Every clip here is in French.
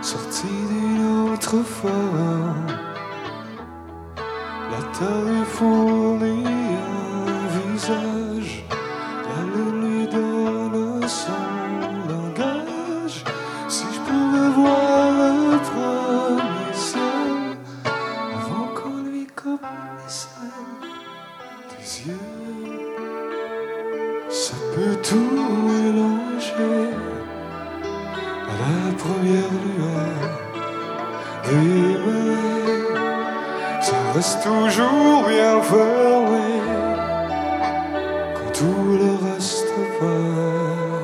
sorti d'une autre forme. La terre fournit un visage, la lune lui donne son langage. Si je pouvais voir le premier ciel avant qu'on lui coupe les scènes des yeux, ça peut tout mélanger à la première lueur des mains. Ça reste toujours bien fermé quand tout le reste va.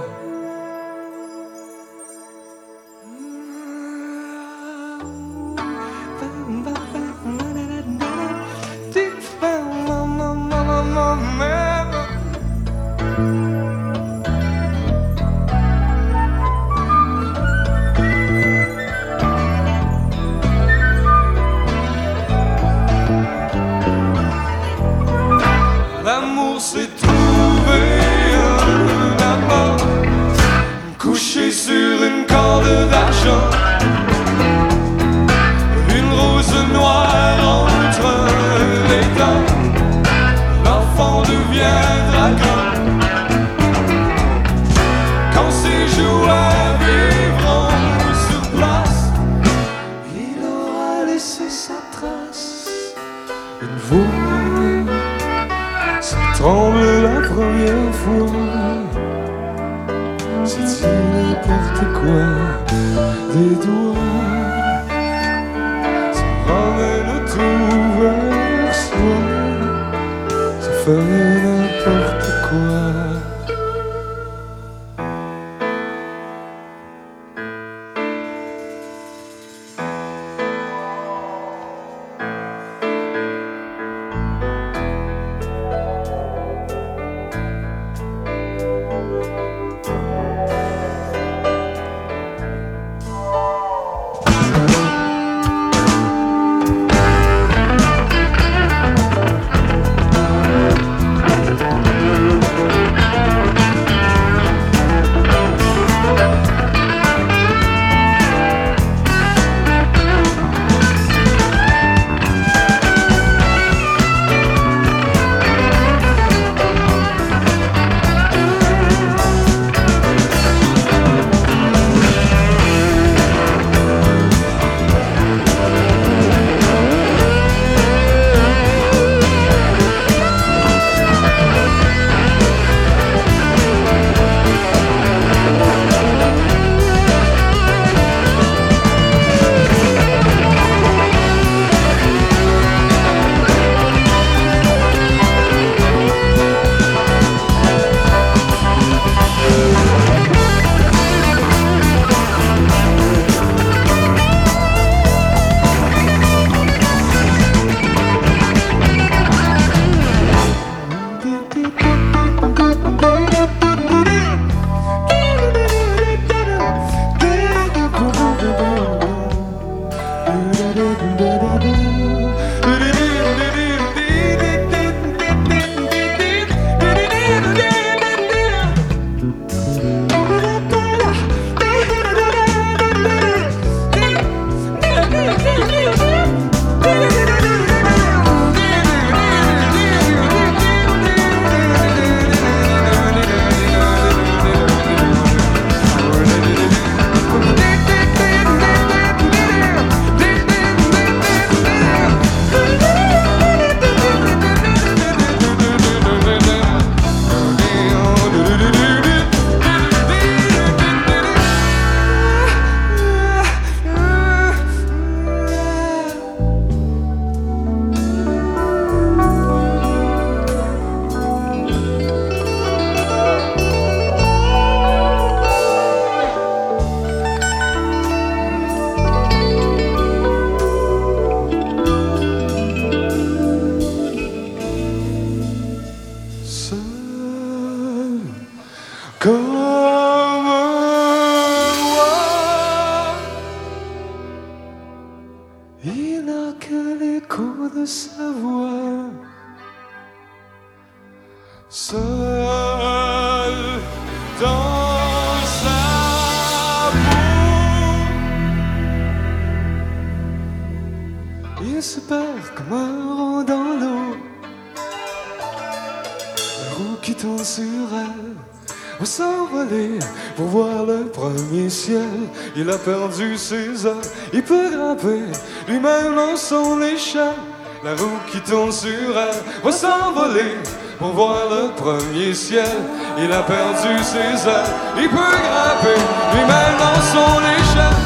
L'amour s'est trouvé un amant couché sur une corde d'argent, une rose noire entre les dents. L'enfant devient dragon quand ses jouets vivront sur place. Il aura laissé sa trace, une voix. Ça tremble la première fois, c'est n'importe quoi, des doigts, ça ramène tout vers soi, ça fait n'importe quoi. Seul dans sa peau. se perd comme un rond dans l'eau. La roue qui tourne sur elle va s'envoler pour voir le premier ciel. Il a perdu ses ailes, il peut grimper lui-même dans son échelle. La roue qui tourne sur elle va s'envoler pour voir le premier ciel. Il a perdu ses ailes, il peut grimper lui-même dans son échelle.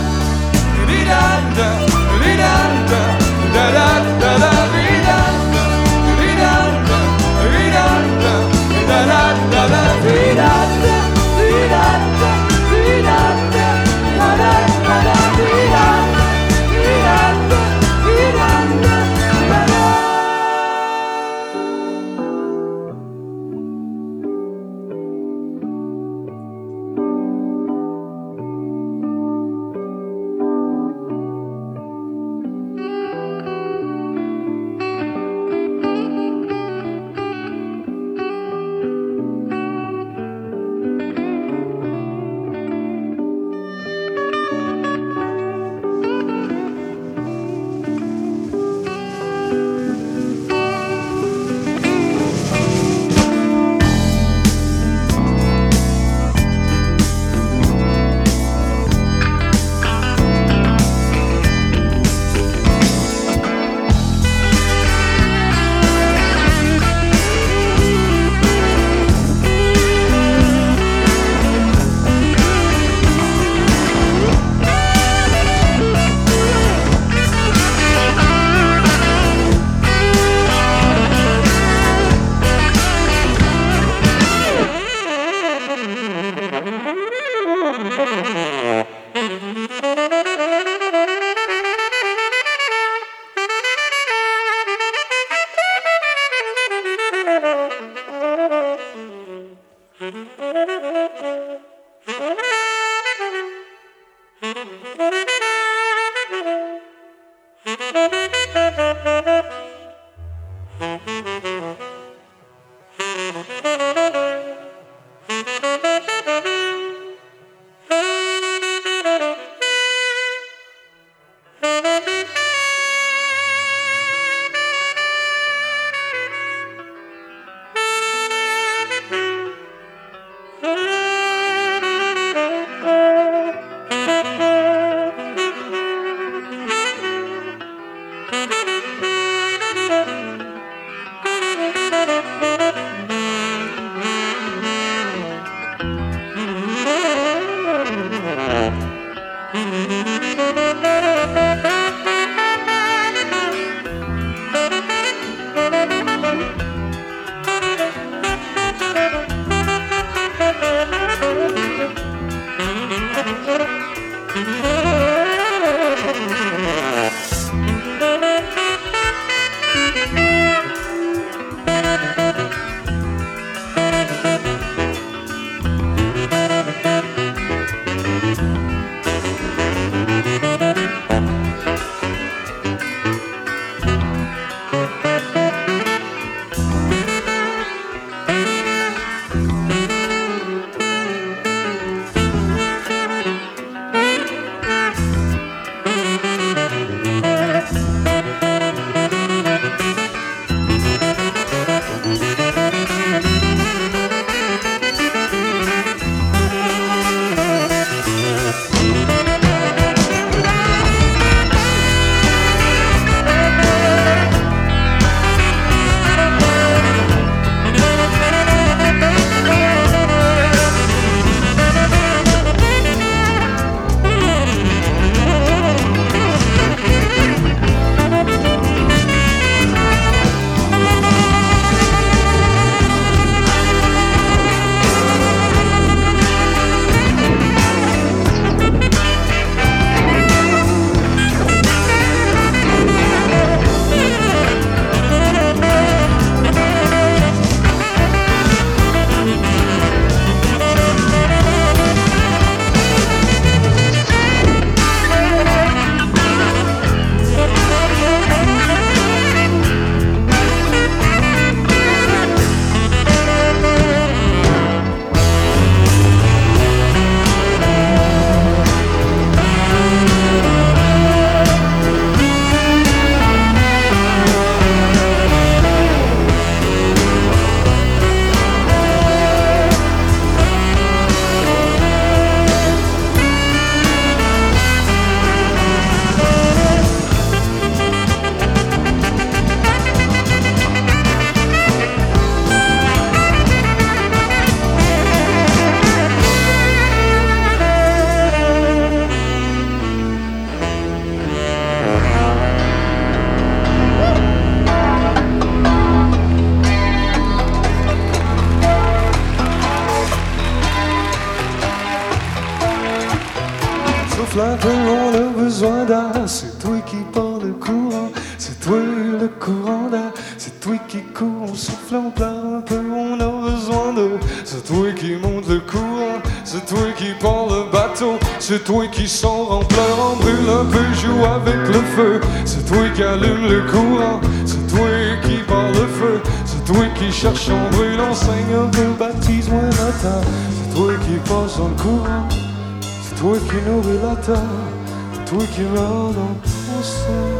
besoin d'air. C'est toi qui porte le courant, c'est toi le courant d'air. C'est toi qui court, on souffle, on pleure un peu, on a besoin d'eux. C'est toi qui monte le courant, c'est toi qui porte le bateau. C'est toi qui sort en pleurant, brûle un peu, joue avec le feu. C'est toi qui allume le courant, c'est toi qui porte le feu. C'est toi qui cherche en brûlant, saigne un peu, baptise-moi la terre. C'est toi qui passe dans le courant, c'est toi qui nourrit la terre. C'est toi qui meurt dans ton sang.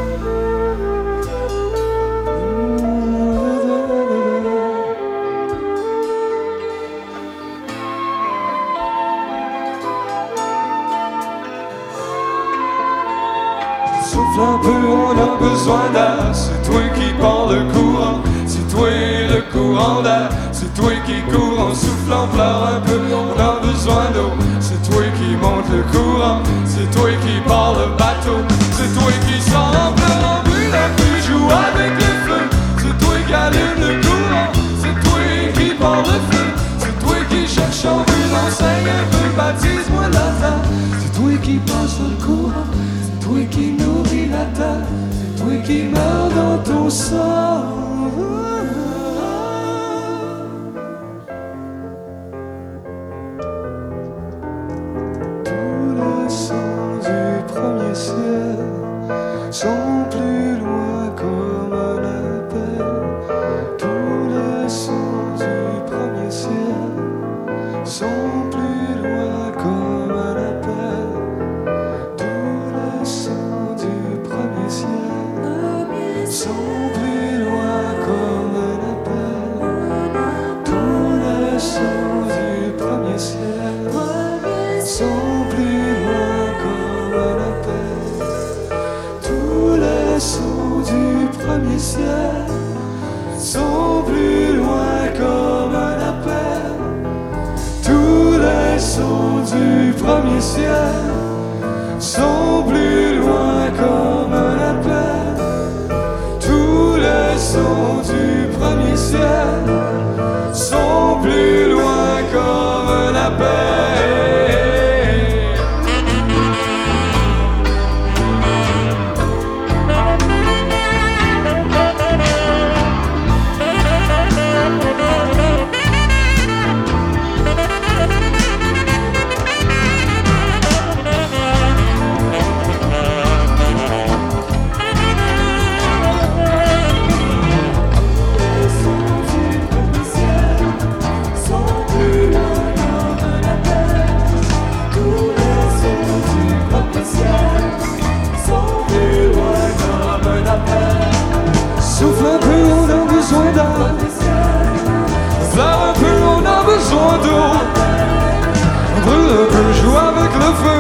Souffle un peu, on a besoin d'air. C'est toi qui porte le courant, c'est toi le courant d'air. C'est toi qui court en soufflant, pleure un peu, on a besoin d'eau. C'est toi qui monte le courant, c'est toi qui porte le bateau. C'est toi qui sort en pleurant, brûle un peu, joue avec le feu. C'est toi qui allume le courant, c'est toi qui porte le feu. C'est toi qui cherche en brûlant, saigne un peu, baptise-moi la terre. C'est toi qui passe le courant, c'est toi qui nourrit la terre. C'est toi qui meurs dans ton sang. Sont plus loin comme un appel. Tous les sons du premier ciel sont plus loin comme un appel. Tous les sons du premier ciel sont plus loin comme un appel. Tous les sons du premier ciel sont plus loin comme un appel. Tous les sons du premier ciel sont plus loin comme un appel. Tous les sons du premier ciel sont plus loin comme un appel. Tous les sons du premier ciel sont plus loin comme un appel. Souffle un peu, on a besoin d'air. Pleure un peu, on a besoin d'eau. Brûle un peu, joue avec le feu.